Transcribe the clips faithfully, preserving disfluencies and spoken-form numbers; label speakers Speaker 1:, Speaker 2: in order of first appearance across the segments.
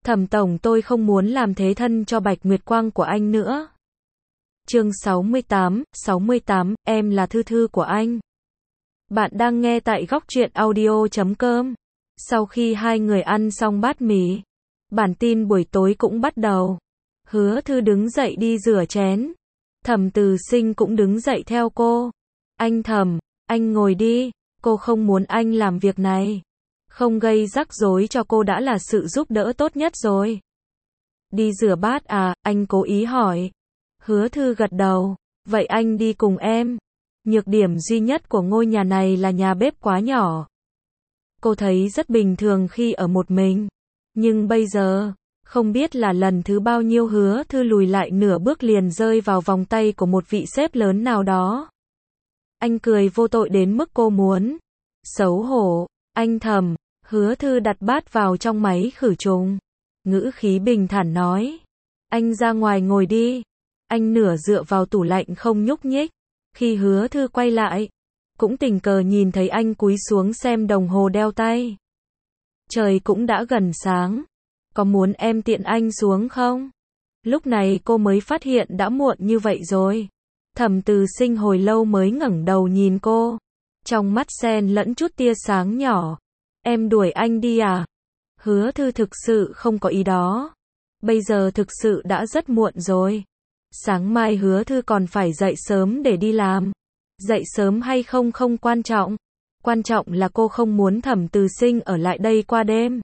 Speaker 1: Thẩm tổng, tôi không muốn làm thế thân cho Bạch Nguyệt Quang của anh nữa. Chương sáu mươi tám, sáu mươi tám, em là Thư Thư của anh. Bạn đang nghe tại góc truyện audio chấm com. Sau khi hai người ăn xong bát mì, bản tin buổi tối cũng bắt đầu. Hứa Thư đứng dậy đi rửa chén. Thẩm Từ Sinh cũng đứng dậy theo cô. Anh Thẩm, anh ngồi đi, cô không muốn anh làm việc này. Không gây rắc rối cho cô đã là sự giúp đỡ tốt nhất rồi. Đi rửa bát à, anh cố ý hỏi. Hứa Thư gật đầu, vậy anh đi cùng em. Nhược điểm duy nhất của ngôi nhà này là nhà bếp quá nhỏ. Cô thấy rất bình thường khi ở một mình. Nhưng bây giờ, không biết là lần thứ bao nhiêu Hứa Thư lùi lại nửa bước liền rơi vào vòng tay của một vị sếp lớn nào đó. Anh cười vô tội đến mức cô muốn xấu hổ. Anh Thẩm, Hứa Thư đặt bát vào trong máy khử trùng. Ngữ khí bình thản nói. Anh ra ngoài ngồi đi. Anh nửa dựa vào tủ lạnh không nhúc nhích. Khi Hứa Thư quay lại, cũng tình cờ nhìn thấy anh cúi xuống xem đồng hồ đeo tay. Trời cũng đã gần sáng. Có muốn em tiện anh xuống không? Lúc này cô mới phát hiện đã muộn như vậy rồi. Thẩm Từ Sinh hồi lâu mới ngẩng đầu nhìn cô. Trong mắt xen lẫn chút tia sáng nhỏ. Em đuổi anh đi à? Hứa Thư thực sự không có ý đó. Bây giờ thực sự đã rất muộn rồi. Sáng mai Hứa Thư còn phải dậy sớm để đi làm. Dậy sớm hay không không quan trọng. Quan trọng là cô không muốn Thẩm Từ Sinh ở lại đây qua đêm.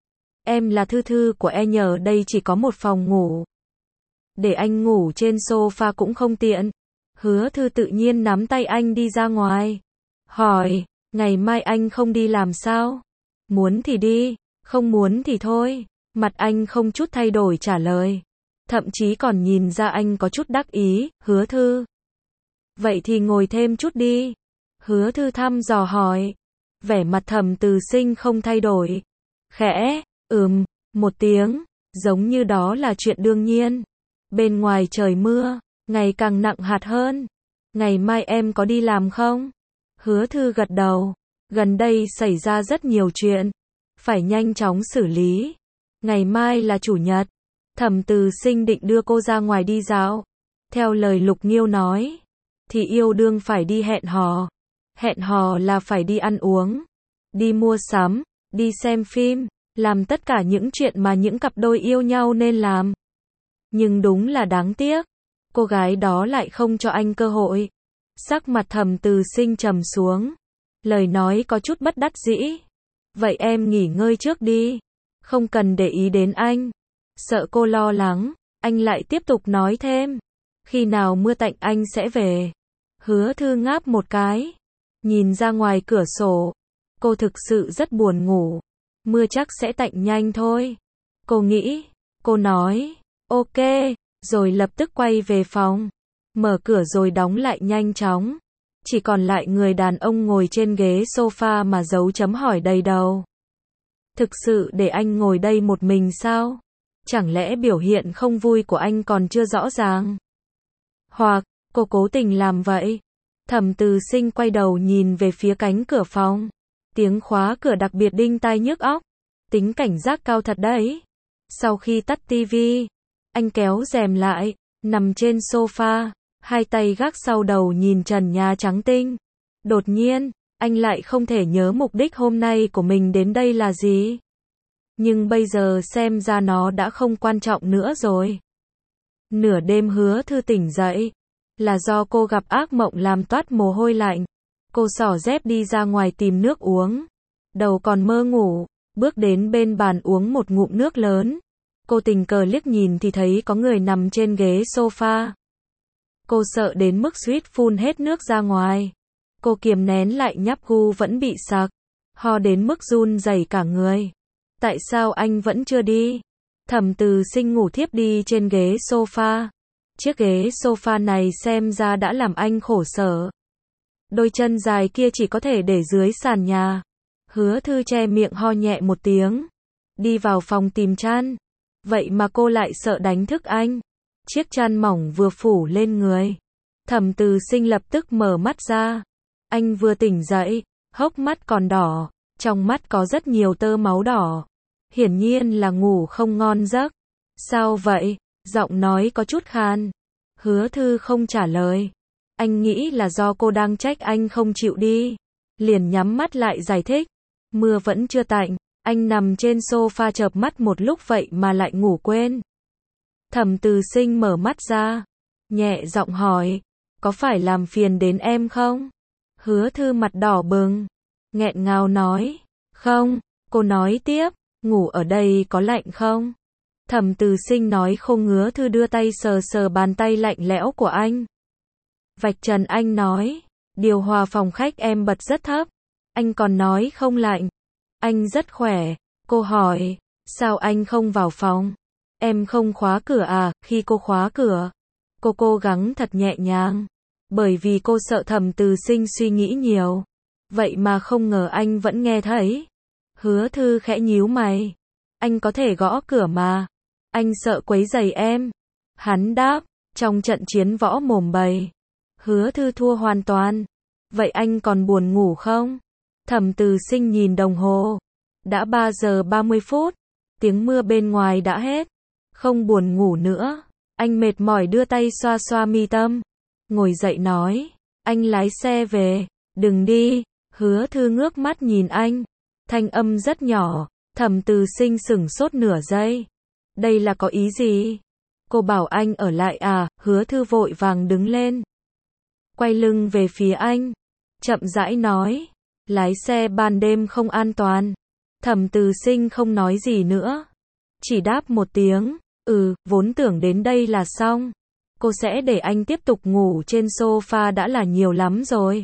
Speaker 1: Em là Thư Thư của em, nhờ đây chỉ có một phòng ngủ. Để anh ngủ trên sofa cũng không tiện. Hứa Thư tự nhiên nắm tay anh đi ra ngoài. Hỏi, ngày mai anh không đi làm sao? Muốn thì đi, không muốn thì thôi. Mặt anh không chút thay đổi trả lời. Thậm chí còn nhìn ra anh có chút đắc ý. Hứa Thư, vậy thì ngồi thêm chút đi. Hứa Thư thăm dò hỏi. Vẻ mặt Thẩm Từ Sinh không thay đổi. Khẽ, ừm, một tiếng, giống như đó là chuyện đương nhiên. Bên ngoài trời mưa, ngày càng nặng hạt hơn. Ngày mai em có đi làm không? Hứa Thư gật đầu. Gần đây xảy ra rất nhiều chuyện. Phải nhanh chóng xử lý. Ngày mai là chủ nhật. Thẩm Từ Sinh định đưa cô ra ngoài đi dạo. Theo lời Lục Nghiêu nói, thì yêu đương phải đi hẹn hò. Hẹn hò là phải đi ăn uống, đi mua sắm, đi xem phim, làm tất cả những chuyện mà những cặp đôi yêu nhau nên làm. Nhưng đúng là đáng tiếc, cô gái đó lại không cho anh cơ hội. Sắc mặt Thẩm Từ Sinh trầm xuống, lời nói có chút bất đắc dĩ. Vậy em nghỉ ngơi trước đi, không cần để ý đến anh. Sợ cô lo lắng, anh lại tiếp tục nói thêm. Khi nào mưa tạnh anh sẽ về. Hứa Thư ngáp một cái, nhìn ra ngoài cửa sổ. Cô thực sự rất buồn ngủ. Mưa chắc sẽ tạnh nhanh thôi. Cô nghĩ, cô nói, ok, rồi lập tức quay về phòng. Mở cửa rồi đóng lại nhanh chóng. Chỉ còn lại người đàn ông ngồi trên ghế sofa mà dấu chấm hỏi đầy đầu. Thực sự để anh ngồi đây một mình sao? Chẳng lẽ biểu hiện không vui của anh còn chưa rõ ràng? Hoặc, cô cố tình làm vậy? Thẩm Từ Sinh quay đầu nhìn về phía cánh cửa phòng. Tiếng khóa cửa đặc biệt đinh tai nhức óc. Tính cảnh giác cao thật đấy. Sau khi tắt tivi, anh kéo rèm lại, nằm trên sofa, hai tay gác sau đầu nhìn trần nhà trắng tinh. Đột nhiên, anh lại không thể nhớ mục đích hôm nay của mình đến đây là gì. Nhưng bây giờ xem ra nó đã không quan trọng nữa rồi. Nửa đêm Hứa Thư tỉnh dậy, là do cô gặp ác mộng làm toát mồ hôi lạnh. Cô xỏ dép đi ra ngoài tìm nước uống. Đầu còn mơ ngủ, bước đến bên bàn uống một ngụm nước lớn. Cô tình cờ liếc nhìn thì thấy có người nằm trên ghế sofa. Cô sợ đến mức suýt phun hết nước ra ngoài. Cô kiềm nén lại nháp gu vẫn bị sặc, ho đến mức run rẩy cả người. Tại sao anh vẫn chưa đi? Thẩm Từ Sinh ngủ thiếp đi trên ghế sofa. Chiếc ghế sofa này xem ra đã làm anh khổ sở. Đôi chân dài kia chỉ có thể để dưới sàn nhà. Hứa Thư che miệng ho nhẹ một tiếng. Đi vào phòng tìm chăn. Vậy mà cô lại sợ đánh thức anh. Chiếc chăn mỏng vừa phủ lên người. Thẩm Từ Sinh lập tức mở mắt ra. Anh vừa tỉnh dậy, hốc mắt còn đỏ. Trong mắt có rất nhiều tơ máu đỏ. hiển nhiên là ngủ không ngon giấc. Sao vậy? Giọng nói có chút khan. Hứa Thư không trả lời. Anh nghĩ là do cô đang trách anh không chịu đi. Liền nhắm mắt lại giải thích. Mưa vẫn chưa tạnh, anh nằm trên sofa chợp mắt một lúc vậy mà lại ngủ quên. Thẩm Từ Sinh mở mắt ra, nhẹ giọng hỏi, có phải làm phiền đến em không? Hứa Thư mặt đỏ bừng, nghẹn ngào nói, không. Cô nói tiếp, ngủ ở đây có lạnh không? Thẩm Từ Sinh nói không. Hứa Thư đưa tay sờ sờ bàn tay lạnh lẽo của anh. Vạch trần anh nói, điều hòa phòng khách em bật rất thấp. Anh còn nói không lạnh. Anh rất khỏe. Cô hỏi, sao anh không vào phòng? Em không khóa cửa à? Khi cô khóa cửa, cô cố gắng thật nhẹ nhàng. Bởi vì cô sợ Thẩm Từ Sinh suy nghĩ nhiều. Vậy mà không ngờ anh vẫn nghe thấy. Hứa Thư khẽ nhíu mày. Anh có thể gõ cửa mà. Anh sợ quấy rầy em. Hắn đáp, trong trận chiến võ mồm bầy, Hứa Thư thua hoàn toàn. Vậy anh còn buồn ngủ không? Thẩm Từ Sinh nhìn đồng hồ. Đã ba giờ ba mươi phút. Tiếng mưa bên ngoài đã hết. Không buồn ngủ nữa. Anh mệt mỏi đưa tay xoa xoa mi tâm. Ngồi dậy nói. Anh lái xe về. Đừng đi. Hứa Thư ngước mắt nhìn anh. Thanh âm rất nhỏ. Thẩm Từ Sinh sửng sốt nửa giây. Đây là có ý gì? Cô bảo anh ở lại à? Hứa Thư vội vàng đứng lên. Quay lưng về phía anh. Chậm rãi nói. Lái xe ban đêm không an toàn. Thẩm Từ Sinh không nói gì nữa. Chỉ đáp một tiếng. Ừ, vốn tưởng đến đây là xong. Cô sẽ để anh tiếp tục ngủ trên sofa đã là nhiều lắm rồi.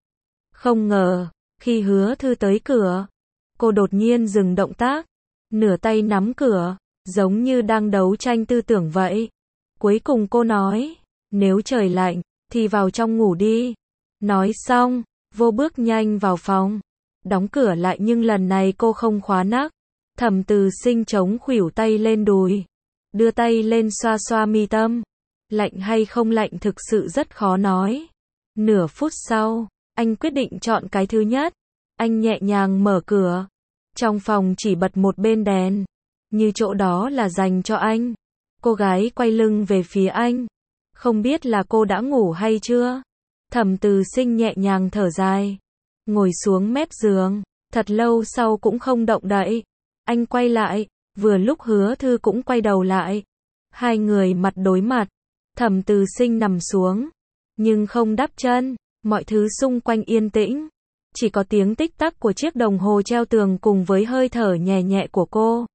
Speaker 1: Không ngờ, khi Hứa Thư tới cửa, cô đột nhiên dừng động tác. Nửa tay nắm cửa, giống như đang đấu tranh tư tưởng vậy. Cuối cùng cô nói, nếu trời lạnh, thì vào trong ngủ đi. Nói xong, vô bước nhanh vào phòng. Đóng cửa lại nhưng lần này cô không khóa nắp. Thẩm Từ Sinh chống khuỷu tay lên đùi. Đưa tay lên xoa xoa mi tâm. Lạnh hay không lạnh thực sự rất khó nói. Nửa phút sau, anh quyết định chọn cái thứ nhất. Anh nhẹ nhàng mở cửa. Trong phòng chỉ bật một bên đèn. Như chỗ đó là dành cho anh. Cô gái quay lưng về phía anh. Không biết là cô đã ngủ hay chưa? Thẩm Từ Sinh nhẹ nhàng thở dài. Ngồi xuống mép giường. Thật lâu sau cũng không động đậy. Anh quay lại. Vừa lúc Hứa Thư cũng quay đầu lại. Hai người mặt đối mặt. Thẩm Từ Sinh nằm xuống. Nhưng không đắp chân. Mọi thứ xung quanh yên tĩnh. Chỉ có tiếng tích tắc của chiếc đồng hồ treo tường cùng với hơi thở nhẹ nhẹ của cô.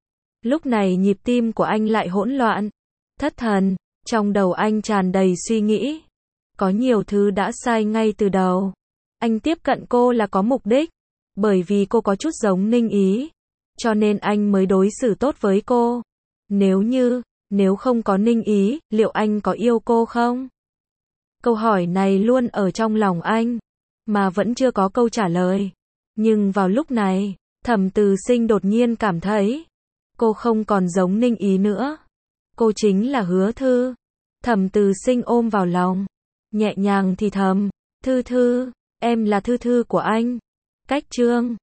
Speaker 1: Lúc này nhịp tim của anh lại hỗn loạn. Thất thần. Trong đầu anh tràn đầy suy nghĩ. Có nhiều thứ đã sai ngay từ đầu. Anh tiếp cận cô là có mục đích. Bởi vì cô có chút giống Ninh Ý. Cho nên anh mới đối xử tốt với cô. Nếu như, nếu không có Ninh Ý, liệu anh có yêu cô không? Câu hỏi này luôn ở trong lòng anh. Mà vẫn chưa có câu trả lời. Nhưng vào lúc này, Thẩm Từ Sinh đột nhiên cảm thấy. Cô không còn giống Ninh Ý nữa. Cô chính là Hứa Thư. Thẩm Từ Sinh ôm vào lòng. Nhẹ nhàng thì thầm. Thư Thư, em là Thư Thư của anh. Cách chương